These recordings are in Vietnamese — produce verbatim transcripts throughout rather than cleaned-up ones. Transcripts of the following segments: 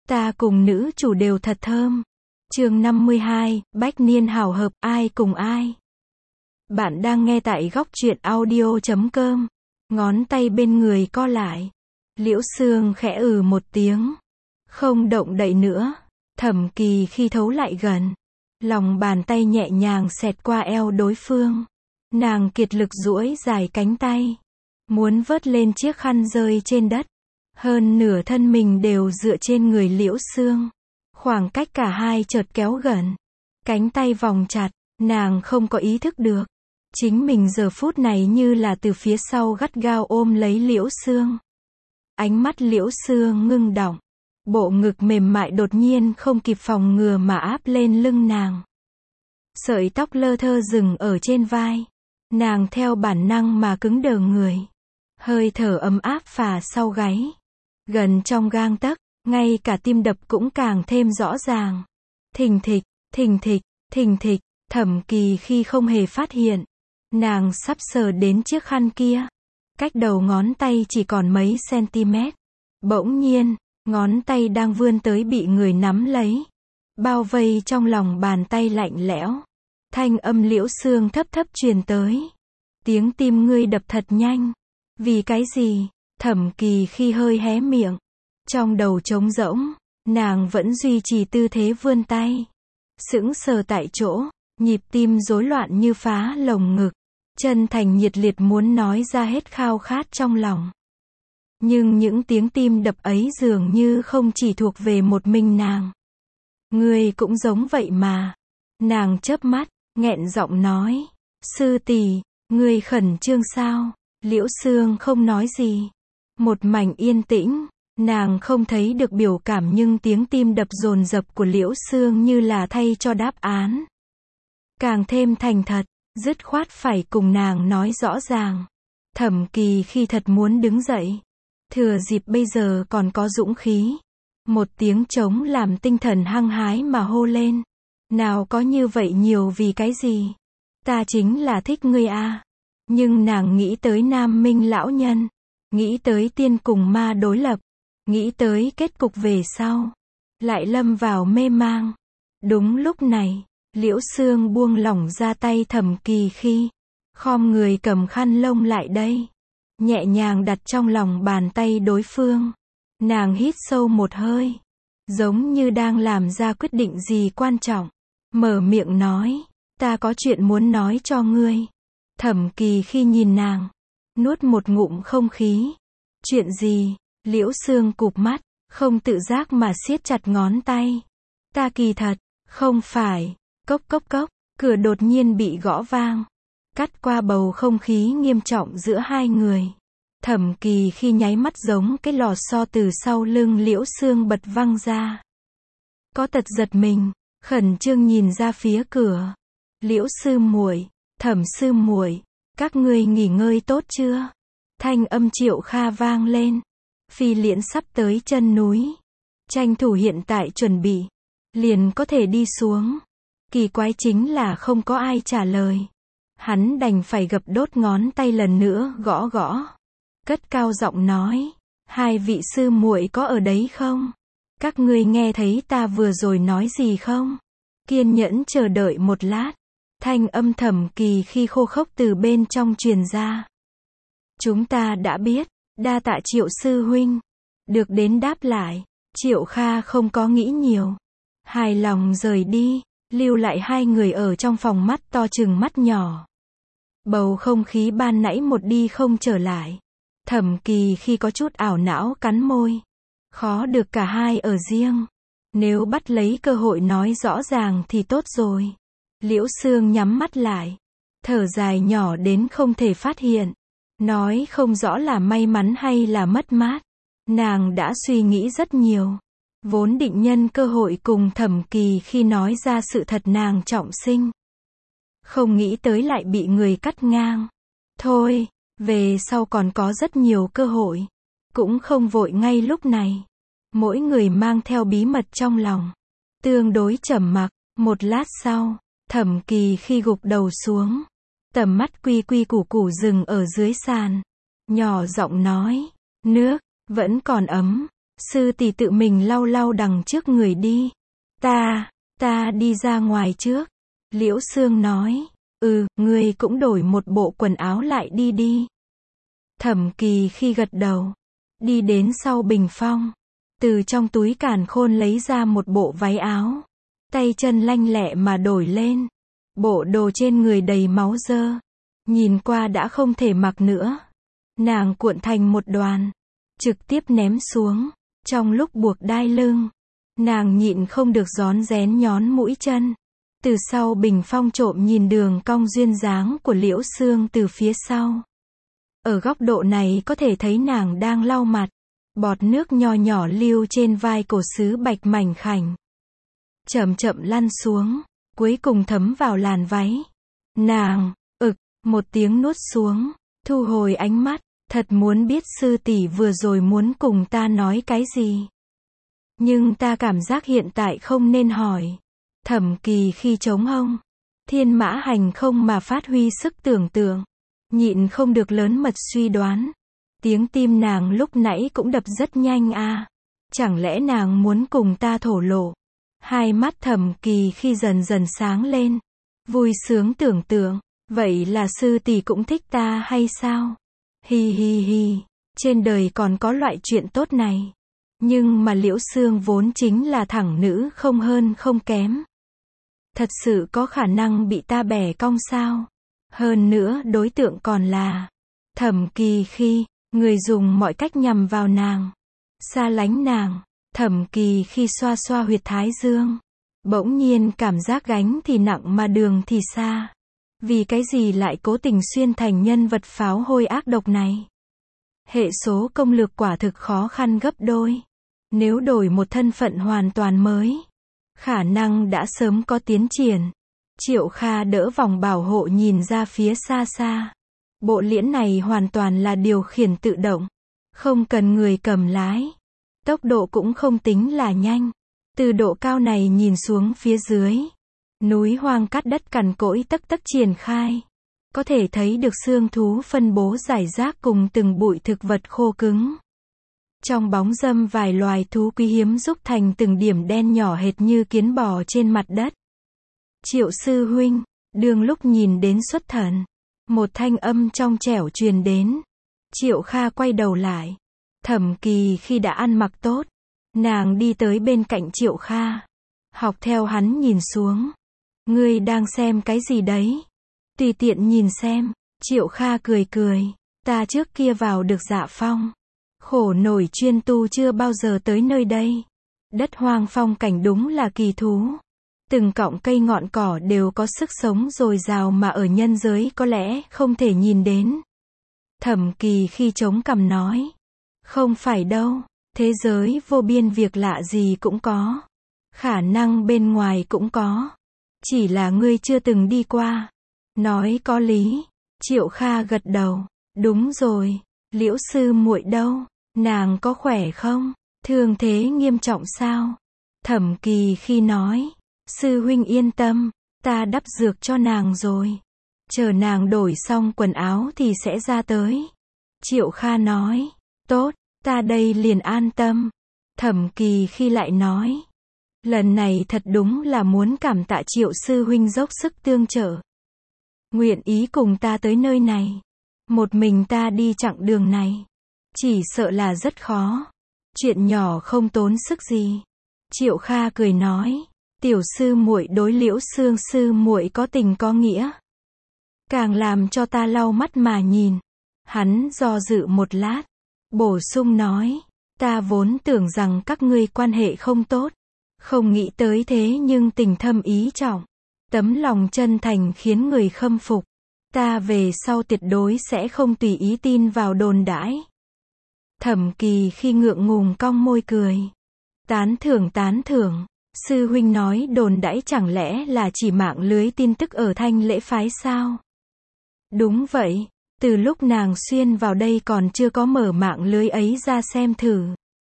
Ta cùng nữ chủ đều thật thơm. Chương năm mươi hai, bách niên hảo hợp, ai cùng ai. Bạn đang nghe tại góc truyện audio chấm com. Ngón tay bên người co lại. Liễu Sương khẽ ừ một tiếng. Không động đậy nữa. Thẩm Kỳ khi thấu lại gần. Lòng bàn tay nhẹ nhàng xẹt qua eo đối phương. Nàng kiệt lực duỗi dài cánh tay. Muốn vớt lên chiếc khăn rơi trên đất. Hơn nửa thân mình đều dựa trên người Liễu Sương. Khoảng cách cả hai chợt kéo gần. Cánh tay vòng chặt, nàng không có ý thức được. Chính mình giờ phút này như là từ phía sau gắt gao ôm lấy Liễu Sương. Ánh mắt Liễu Sương ngưng đọng. Bộ ngực mềm mại đột nhiên không kịp phòng ngừa mà áp lên lưng nàng. Sợi tóc lơ thơ dừng ở trên vai. Nàng theo bản năng mà cứng đờ người. Hơi thở ấm áp phả sau gáy. Gần trong gang tấc, ngay cả tim đập cũng càng thêm rõ ràng. Thình thịch, thình thịch, thình thịch, Thẩm Kỳ khi không hề phát hiện. Nàng sắp sờ đến chiếc khăn kia. Cách đầu ngón tay chỉ còn mấy cm. Bỗng nhiên, ngón tay đang vươn tới bị người nắm lấy. Bao vây trong lòng bàn tay lạnh lẽo. Thanh âm Liễu Sương thấp thấp truyền tới. Tiếng tim ngươi đập thật nhanh. Vì cái gì? Thẩm Kỳ khi hơi hé miệng. Trong đầu trống rỗng, nàng vẫn duy trì tư thế vươn tay. Sững sờ tại chỗ, nhịp tim rối loạn như phá lồng ngực. Chân thành nhiệt liệt muốn nói ra hết khao khát trong lòng. Nhưng những tiếng tim đập ấy dường như không chỉ thuộc về một mình nàng. Ngươi cũng giống vậy mà. Nàng chớp mắt, nghẹn giọng nói. Sư tỷ, ngươi khẩn trương sao? Liễu Sương không nói gì. Một mảnh yên tĩnh, nàng không thấy được biểu cảm nhưng tiếng tim đập dồn dập của Liễu Sương như là thay cho đáp án. Càng thêm thành thật, dứt khoát phải cùng nàng nói rõ ràng. Thẩm Kỳ khi thật muốn đứng dậy. Thừa dịp bây giờ còn có dũng khí. Một tiếng trống làm tinh thần hăng hái mà hô lên. Nào có như vậy nhiều vì cái gì? Ta chính là thích ngươi a. Nhưng nàng nghĩ tới Nam Minh lão nhân. Nghĩ tới tiên cùng ma đối lập. Nghĩ tới kết cục về sau. Lại lâm vào mê mang. Đúng lúc này, Liễu Sương buông lỏng ra tay Thẩm Kỳ khi. Khom người cầm khăn lông lại đây. Nhẹ nhàng đặt trong lòng bàn tay đối phương. Nàng hít sâu một hơi. Giống như đang làm ra quyết định gì quan trọng. Mở miệng nói. Ta có chuyện muốn nói cho ngươi. Thẩm Kỳ khi nhìn nàng. Nuốt một ngụm không khí. Chuyện gì? Liễu Sương cụp mắt. Không tự giác mà siết chặt ngón tay. Ta kỳ thật. Không phải. Cốc cốc cốc. Cửa đột nhiên bị gõ vang. Cắt qua bầu không khí nghiêm trọng giữa hai người. Thẩm Kỳ khi nháy mắt giống cái lò xo từ sau lưng Liễu Sương bật văng ra. Có tật giật mình, khẩn trương nhìn ra phía cửa. Liễu sư muội, Thẩm sư muội, các ngươi nghỉ ngơi tốt chưa? Thanh âm Triệu Kha vang lên. Phi Liễn sắp tới chân núi. Tranh thủ hiện tại chuẩn bị. Liền có thể đi xuống. Kỳ quái chính là không có ai trả lời. Hắn đành phải gập đốt ngón tay lần nữa gõ gõ. Cất cao giọng nói. Hai vị sư muội có ở đấy không? Các ngươi nghe thấy ta vừa rồi nói gì không? Kiên nhẫn chờ đợi một lát. Thanh âm Thẩm Kỳ khi khô khốc từ bên trong truyền ra. Chúng ta đã biết, đa tạ Triệu sư huynh. Được đến đáp lại, Triệu Kha không có nghĩ nhiều. Hài lòng rời đi, lưu lại hai người ở trong phòng mắt to chừng mắt nhỏ. Bầu không khí ban nãy một đi không trở lại. Thẩm Kỳ khi có chút ảo não cắn môi. Khó được cả hai ở riêng. Nếu bắt lấy cơ hội nói rõ ràng thì tốt rồi. Liễu Sương nhắm mắt lại. Thở dài nhỏ đến không thể phát hiện. Nói không rõ là may mắn hay là mất mát. Nàng đã suy nghĩ rất nhiều. Vốn định nhân cơ hội cùng Thẩm Kỳ khi nói ra sự thật nàng trọng sinh. Không nghĩ tới lại bị người cắt ngang. Thôi, về sau còn có rất nhiều cơ hội. Cũng không vội ngay lúc này. Mỗi người mang theo bí mật trong lòng. Tương đối trầm mặc, một lát sau, Thẩm Kỳ khi gục đầu xuống. Tầm mắt quy quy củ củ dừng ở dưới sàn. Nhỏ giọng nói, nước, vẫn còn ấm. Sư tỷ tự mình lau lau đằng trước người đi. Ta, ta đi ra ngoài trước. Liễu Xương nói. Ừ, ngươi cũng đổi một bộ quần áo lại đi đi. Thẩm Kỳ khi gật đầu. Đi đến sau bình phong. Từ trong túi càn khôn lấy ra một bộ váy áo. Tay chân lanh lẹ mà đổi lên. Bộ đồ trên người đầy máu dơ. Nhìn qua đã không thể mặc nữa. Nàng cuộn thành một đoàn. Trực tiếp ném xuống. Trong lúc buộc đai lưng. Nàng nhịn không được rón rén nhón mũi chân. Từ sau bình phong trộm nhìn đường cong duyên dáng của Liễu Xương từ phía sau. Ở góc độ này có thể thấy nàng đang lau mặt. Bọt nước nho nhỏ lưu trên vai cổ sứ bạch mảnh khảnh. Chậm chậm lăn xuống. Cuối cùng thấm vào làn váy. Nàng, ực, một tiếng nuốt xuống. Thu hồi ánh mắt. Thật muốn biết sư tỷ vừa rồi muốn cùng ta nói cái gì. Nhưng ta cảm giác hiện tại không nên hỏi. Thẩm Kỳ khi trống hông. Thiên Mã Hành không mà phát huy sức tưởng tượng. Nhịn không được lớn mật suy đoán. Tiếng tim nàng lúc nãy cũng đập rất nhanh à. Chẳng lẽ nàng muốn cùng ta thổ lộ. Hai mắt Thẩm Kỳ khi dần dần sáng lên. Vui sướng tưởng tượng. Vậy là sư tỷ cũng thích ta hay sao? Hi hi hi. Trên đời còn có loại chuyện tốt này. Nhưng mà Liễu Xương vốn chính là thẳng nữ không hơn không kém. Thật sự có khả năng bị ta bẻ cong sao? Hơn nữa đối tượng còn là Thẩm Kỳ khi. Người dùng mọi cách nhằm vào nàng. Xa lánh nàng. Thẩm Kỳ khi xoa xoa huyệt thái dương. Bỗng nhiên cảm giác gánh thì nặng mà đường thì xa. Vì cái gì lại cố tình xuyên thành nhân vật pháo hôi ác độc này? Hệ số công lược quả thực khó khăn gấp đôi. Nếu đổi một thân phận hoàn toàn mới, khả năng đã sớm có tiến triển. Triệu Kha đỡ vòng bảo hộ nhìn ra phía xa xa. Bộ liễn này hoàn toàn là điều khiển tự động. Không cần người cầm lái. Tốc độ cũng không tính là nhanh. Từ độ cao này nhìn xuống phía dưới. Núi hoang cát đất cằn cỗi tấc tấc triển khai. Có thể thấy được xương thú phân bố rải rác cùng từng bụi thực vật khô cứng. Trong bóng râm vài loài thú quý hiếm rúc thành từng điểm đen nhỏ hệt như kiến bò trên mặt đất. Triệu sư huynh, đường lúc nhìn đến xuất thần. Một thanh âm trong trẻo truyền đến. Triệu Kha quay đầu lại. Thẩm Kỳ khi đã ăn mặc tốt. Nàng đi tới bên cạnh Triệu Kha. Học theo hắn nhìn xuống. Ngươi đang xem cái gì đấy? Tùy tiện nhìn xem. Triệu Kha cười cười. Ta trước kia vào được Dạ Phong. Khổ nổi chuyên tu chưa bao giờ tới nơi đây. Đất hoang phong cảnh đúng là kỳ thú. Từng cọng cây ngọn cỏ đều có sức sống dồi dào mà ở nhân giới có lẽ không thể nhìn đến. Thẩm Kỳ khi chống cằm nói. Không phải đâu. Thế giới vô biên việc lạ gì cũng có. Khả năng bên ngoài cũng có. Chỉ là ngươi chưa từng đi qua. Nói có lý. Triệu Kha gật đầu. Đúng rồi. Liễu sư muội đâu? Nàng có khỏe không? Thương thế nghiêm trọng sao? Thẩm Kỳ khi nói. Sư huynh yên tâm. Ta đắp dược cho nàng rồi. Chờ nàng đổi xong quần áo thì sẽ ra tới. Triệu Kha nói. Tốt. Ta đây liền an tâm. Thẩm Kỳ khi lại nói. Lần này thật đúng là muốn cảm tạ Triệu sư huynh dốc sức tương trợ. Nguyện ý cùng ta tới nơi này. Một mình ta đi chặng đường này. Chỉ sợ là rất khó. Chuyện nhỏ không tốn sức gì. Triệu Kha cười nói. Tiểu sư muội đối Liễu Xương sư muội có tình có nghĩa. Càng làm cho ta lau mắt mà nhìn. Hắn do dự một lát. Bổ sung nói. Ta vốn tưởng rằng các ngươi quan hệ không tốt. Không nghĩ tới thế nhưng tình thâm ý trọng. Tấm lòng chân thành khiến người khâm phục. Ta về sau tuyệt đối sẽ không tùy ý tin vào đồn đãi. Thẩm Kỳ khi ngượng ngùng cong môi cười. Tán thưởng tán thưởng. Sư huynh nói đồn đãi chẳng lẽ là chỉ mạng lưới tin tức ở Thanh Lễ phái sao? Đúng vậy. Từ lúc nàng xuyên vào đây còn chưa có mở mạng lưới ấy ra xem thử.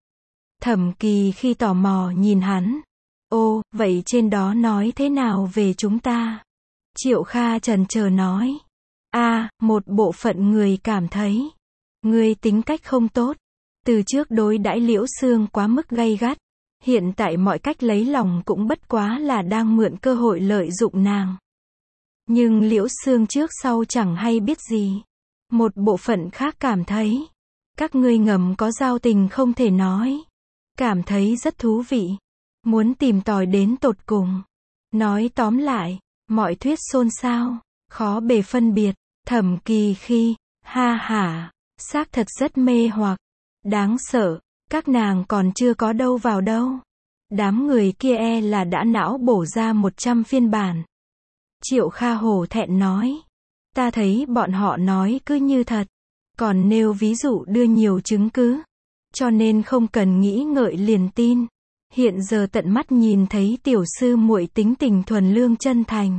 Thẩm Kỳ khi tò mò nhìn hắn. Ô, vậy trên đó nói thế nào về chúng ta? Triệu Kha chần chờ nói. A, à, một bộ phận người cảm thấy. Ngươi tính cách không tốt. Từ trước đối đãi Liễu Xương quá mức gay gắt, hiện tại mọi cách lấy lòng cũng bất quá là đang mượn cơ hội lợi dụng nàng. Nhưng Liễu Xương trước sau chẳng hay biết gì. Một bộ phận khác cảm thấy, các ngươi ngầm có giao tình không thể nói. Cảm thấy rất thú vị. Muốn tìm tòi đến tột cùng. Nói tóm lại, mọi thuyết xôn xao, khó bề phân biệt. Thẩm Kỳ Khi, ha hả, xác thật rất mê hoặc. Đáng sợ, các nàng còn chưa có đâu vào đâu. Đám người kia e là đã não bổ ra một trăm phiên bản. Triệu Kha hổ thẹn nói. Ta thấy bọn họ nói cứ như thật. Còn nêu ví dụ đưa nhiều chứng cứ. Cho nên không cần nghĩ ngợi liền tin. Hiện giờ tận mắt nhìn thấy tiểu sư muội tính tình thuần lương chân thành.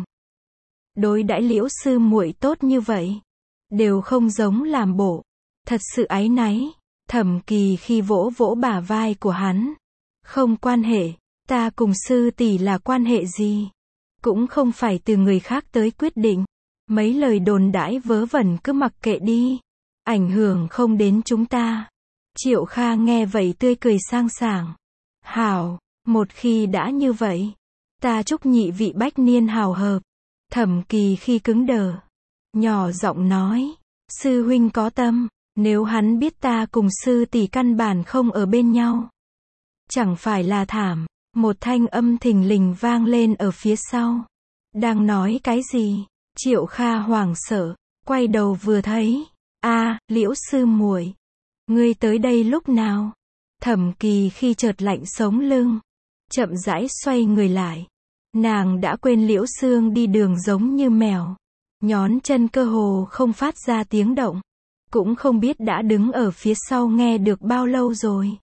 Đối đãi Liễu sư muội tốt như vậy. Đều không giống làm bộ. Thật sự áy náy. Thẩm Kỳ Khi vỗ vỗ bả vai của hắn. Không quan hệ. Ta cùng sư tỷ là quan hệ gì? Cũng không phải từ người khác tới quyết định. Mấy lời đồn đãi vớ vẩn cứ mặc kệ đi. Ảnh hưởng không đến chúng ta. Triệu Kha nghe vậy tươi cười sang sảng. Hảo, một khi đã như vậy, ta chúc nhị vị bách niên hào hợp. Thẩm Kỳ Khi cứng đờ, nhỏ giọng nói, sư huynh có tâm, nếu hắn biết ta cùng sư tỷ căn bản không ở bên nhau, chẳng phải là thảm. Một thanh âm thình lình vang lên ở phía sau. Đang nói cái gì? Triệu Kha hoảng sợ, quay đầu vừa thấy, a, Liễu sư muội, ngươi tới đây lúc nào? Thẩm Kỳ Khi chợt lạnh sống lưng, chậm rãi xoay người lại. Nàng đã quên Liễu Xương đi đường giống như mèo, nhón chân cơ hồ không phát ra tiếng động, cũng không biết đã đứng ở phía sau nghe được bao lâu rồi.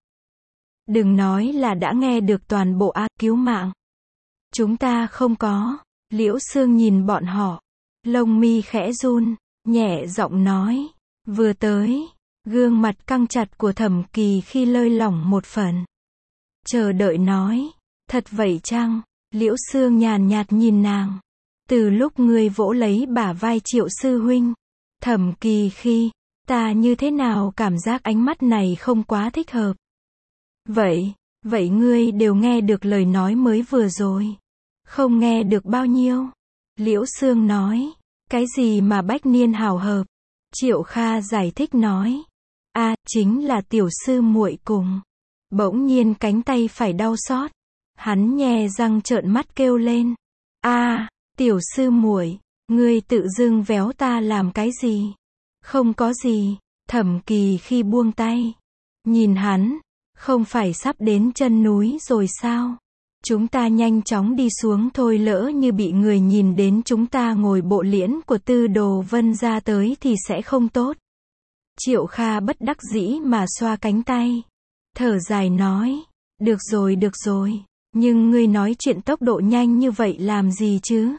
Đừng nói là đã nghe được toàn bộ a, cứu mạng. Chúng ta không có. Liễu Xương nhìn bọn họ, lông mi khẽ run, nhẹ giọng nói, vừa tới. Gương mặt căng chặt của Thẩm Kỳ Khi lơi lỏng một phần. Chờ đợi nói, thật vậy chăng? Liễu Xương nhàn nhạt nhìn nàng. Từ lúc ngươi vỗ lấy bả vai Triệu sư huynh, Thẩm Kỳ Khi, ta như thế nào cảm giác ánh mắt này không quá thích hợp. Vậy, vậy ngươi đều nghe được lời nói mới vừa rồi. Không nghe được bao nhiêu. Liễu Xương nói, cái gì mà bách niên hào hợp? Triệu Kha giải thích nói, a, à, chính là tiểu sư muội cùng. Bỗng nhiên cánh tay phải đau xót. Hắn nhe răng trợn mắt kêu lên, a, à, tiểu sư muội, ngươi tự dưng véo ta làm cái gì? Không có gì. Thẩm Kỳ Khi buông tay, nhìn hắn, không phải sắp đến chân núi rồi sao? Chúng ta nhanh chóng đi xuống thôi, lỡ như bị người nhìn đến chúng ta ngồi bộ liễn của Tư Đồ Vân ra tới thì sẽ không tốt. Triệu Kha bất đắc dĩ mà xoa cánh tay, thở dài nói, được rồi được rồi, nhưng ngươi nói chuyện tốc độ nhanh như vậy làm gì chứ?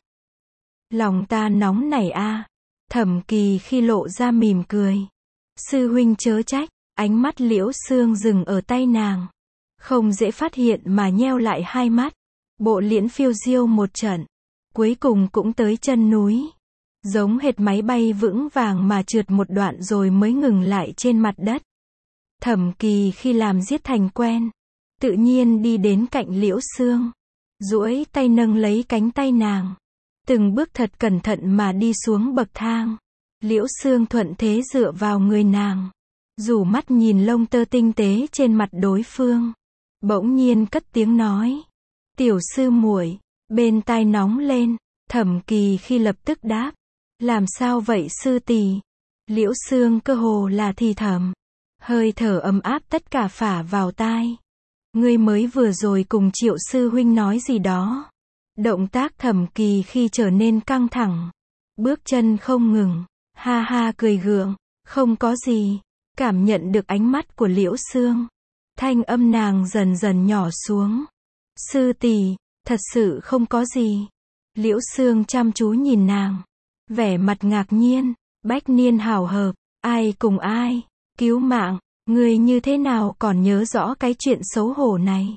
Lòng ta nóng nảy a. Thẩm Kỳ Khi lộ ra mỉm cười. Sư huynh chớ trách. Ánh mắt Liễu Xương dừng ở tay nàng, không dễ phát hiện mà nheo lại hai mắt. Bộ liễn phiêu diêu một trận, cuối cùng cũng tới chân núi, giống hệt máy bay vững vàng mà trượt một đoạn rồi mới ngừng lại trên mặt đất. Thẩm Kỳ Khi làm giết thành quen, tự nhiên đi đến cạnh Liễu Xương, duỗi tay nâng lấy cánh tay nàng, từng bước thật cẩn thận mà đi xuống bậc thang. Liễu Xương thuận thế dựa vào người nàng, rủ mắt nhìn lông tơ tinh tế trên mặt đối phương, bỗng nhiên cất tiếng nói, tiểu sư muội. Bên tai nóng lên. Thẩm Kỳ Khi lập tức đáp, làm sao vậy sư tỷ? Liễu Xương cơ hồ là thì thầm, hơi thở ấm áp tất cả phả vào tai. Ngươi mới vừa rồi cùng Triệu sư huynh nói gì đó? Động tác Thẩm Kỳ Khi trở nên căng thẳng, bước chân không ngừng, ha ha cười gượng, không có gì. Cảm nhận được ánh mắt của Liễu Xương, thanh âm nàng dần dần nhỏ xuống. Sư tỷ, thật sự không có gì. Liễu Xương chăm chú nhìn nàng, vẻ mặt ngạc nhiên. Bách niên hào hợp, ai cùng ai, cứu mạng, ngươi như thế nào còn nhớ rõ cái chuyện xấu hổ này?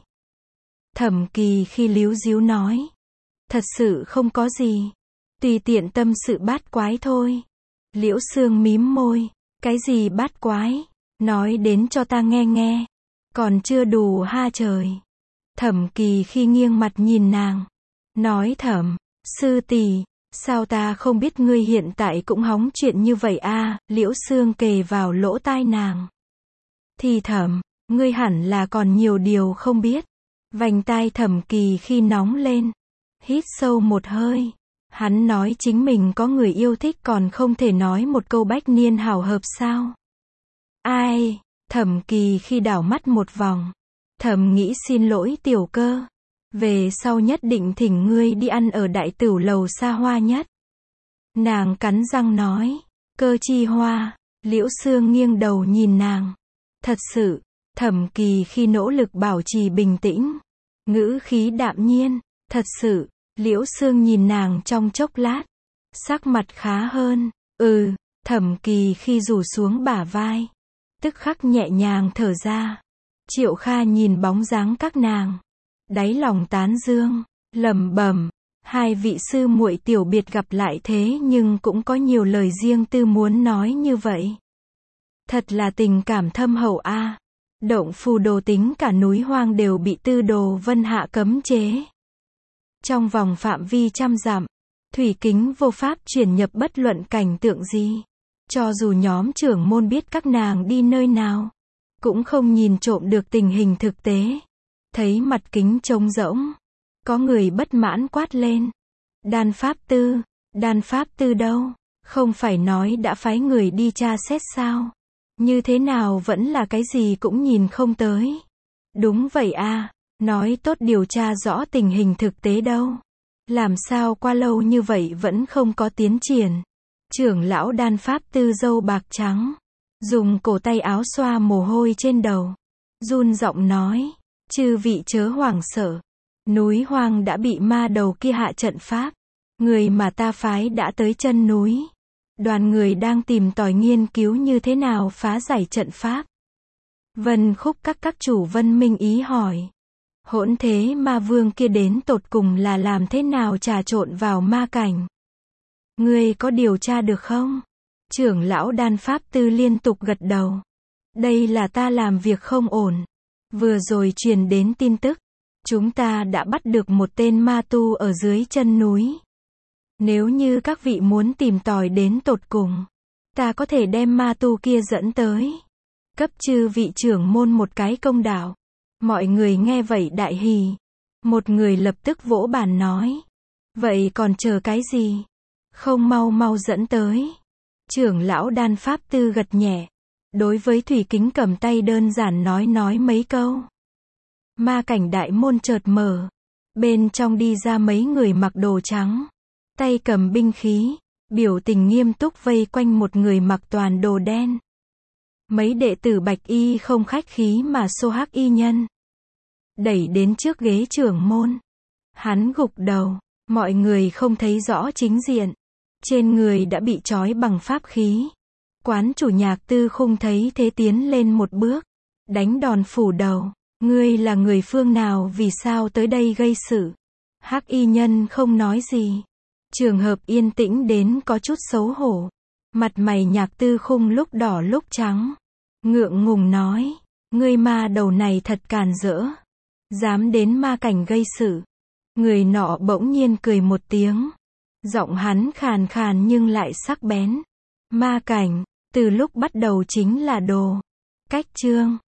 Thẩm Kỳ Khi líu díu nói, thật sự không có gì, tùy tiện tâm sự bát quái thôi. Liễu Xương mím môi, cái gì bát quái? Nói đến cho ta nghe nghe. Còn chưa đủ ha trời. Thẩm Kỳ khi nghiêng mặt nhìn nàng. Nói thẩm, sư tỷ, sao ta không biết ngươi hiện tại cũng hóng chuyện như vậy a? Liễu Xương kề vào lỗ tai nàng. Thì thẩm, ngươi hẳn là còn nhiều điều không biết. Vành tai Thẩm Kỳ khi nóng lên. Hít sâu một hơi. Hắn nói chính mình có người yêu thích còn không thể nói một câu bách niên hảo hợp sao? Ai? Thẩm Kỳ khi đảo mắt một vòng. Thầm nghĩ xin lỗi tiểu cơ. Về sau nhất định thỉnh ngươi đi ăn ở đại tửu lầu xa hoa nhất. Nàng cắn răng nói. Cơ chi hoa. Liễu Xương nghiêng đầu nhìn nàng. Thật sự. Thẩm Kỳ khi nỗ lực bảo trì bình tĩnh. Ngữ khí đạm nhiên. Thật sự. Liễu Xương nhìn nàng trong chốc lát. Sắc mặt khá hơn. Ừ. Thẩm Kỳ khi rủ xuống bả vai. Tức khắc nhẹ nhàng thở ra. Triệu Kha nhìn bóng dáng các nàng. Đáy lòng tán dương. Lẩm bẩm. Hai vị sư muội tiểu biệt gặp lại thế nhưng cũng có nhiều lời riêng tư muốn nói như vậy. Thật là tình cảm thâm hậu a. À. Động Phù Đồ tính cả núi hoang đều bị Tư Đồ Vân hạ cấm chế. Trong vòng phạm vi trăm dặm, thủy kính vô pháp chuyển nhập bất luận cảnh tượng gì. Cho dù nhóm trưởng môn biết các nàng đi nơi nào, cũng không nhìn trộm được tình hình thực tế. Thấy mặt kính trống rỗng, có người bất mãn quát lên. Đan Pháp Tư, Đan Pháp Tư đâu? Không phải nói đã phái người đi tra xét sao? Như thế nào vẫn là cái gì cũng nhìn không tới? Đúng vậy a, nói tốt điều tra rõ tình hình thực tế đâu. Làm sao qua lâu như vậy vẫn không có tiến triển? Trưởng lão Đan Pháp Tư râu bạc trắng, dùng cổ tay áo xoa mồ hôi trên đầu, run giọng nói, chư vị chớ hoảng sợ, núi hoang đã bị ma đầu kia hạ trận pháp, người mà ta phái đã tới chân núi, đoàn người đang tìm tòi nghiên cứu như thế nào phá giải trận pháp. Vân Khúc các các chủ Vân Minh ý hỏi, hỗn thế ma vương kia đến tột cùng là làm thế nào trà trộn vào ma cảnh? Ngươi có điều tra được không? Trưởng lão Đan Pháp Tư liên tục gật đầu. Đây là ta làm việc không ổn. Vừa rồi truyền đến tin tức. Chúng ta đã bắt được một tên ma tu ở dưới chân núi. Nếu như các vị muốn tìm tòi đến tột cùng, ta có thể đem ma tu kia dẫn tới. Cấp chư vị trưởng môn một cái công đạo. Mọi người nghe vậy đại hỉ. Một người lập tức vỗ bàn nói. Vậy còn chờ cái gì? Không mau mau dẫn tới. Trưởng lão Đan Pháp Tư gật nhẹ. Đối với Thủy Kính cầm tay đơn giản nói nói mấy câu. Ma cảnh đại môn chợt mở. Bên trong đi ra mấy người mặc đồ trắng. Tay cầm binh khí. Biểu tình nghiêm túc vây quanh một người mặc toàn đồ đen. Mấy đệ tử bạch y không khách khí mà xô hắc y nhân. Đẩy đến trước ghế trưởng môn. Hắn gục đầu. Mọi người không thấy rõ chính diện. Trên người đã bị trói bằng pháp khí. Quán chủ Nhạc Tư Khung thấy thế tiến lên một bước. Đánh đòn phủ đầu. Ngươi là người phương nào vì sao tới đây gây sự? Hắc y nhân không nói gì. Trường hợp yên tĩnh đến có chút xấu hổ. Mặt mày Nhạc Tư Khung lúc đỏ lúc trắng. Ngượng ngùng nói. Ngươi ma đầu này thật càn rỡ. Dám đến ma cảnh gây sự. Người nọ bỗng nhiên cười một tiếng. Giọng hắn khàn khàn nhưng lại sắc bén. Ma cảnh, từ lúc bắt đầu chính là đồ. Cách chương.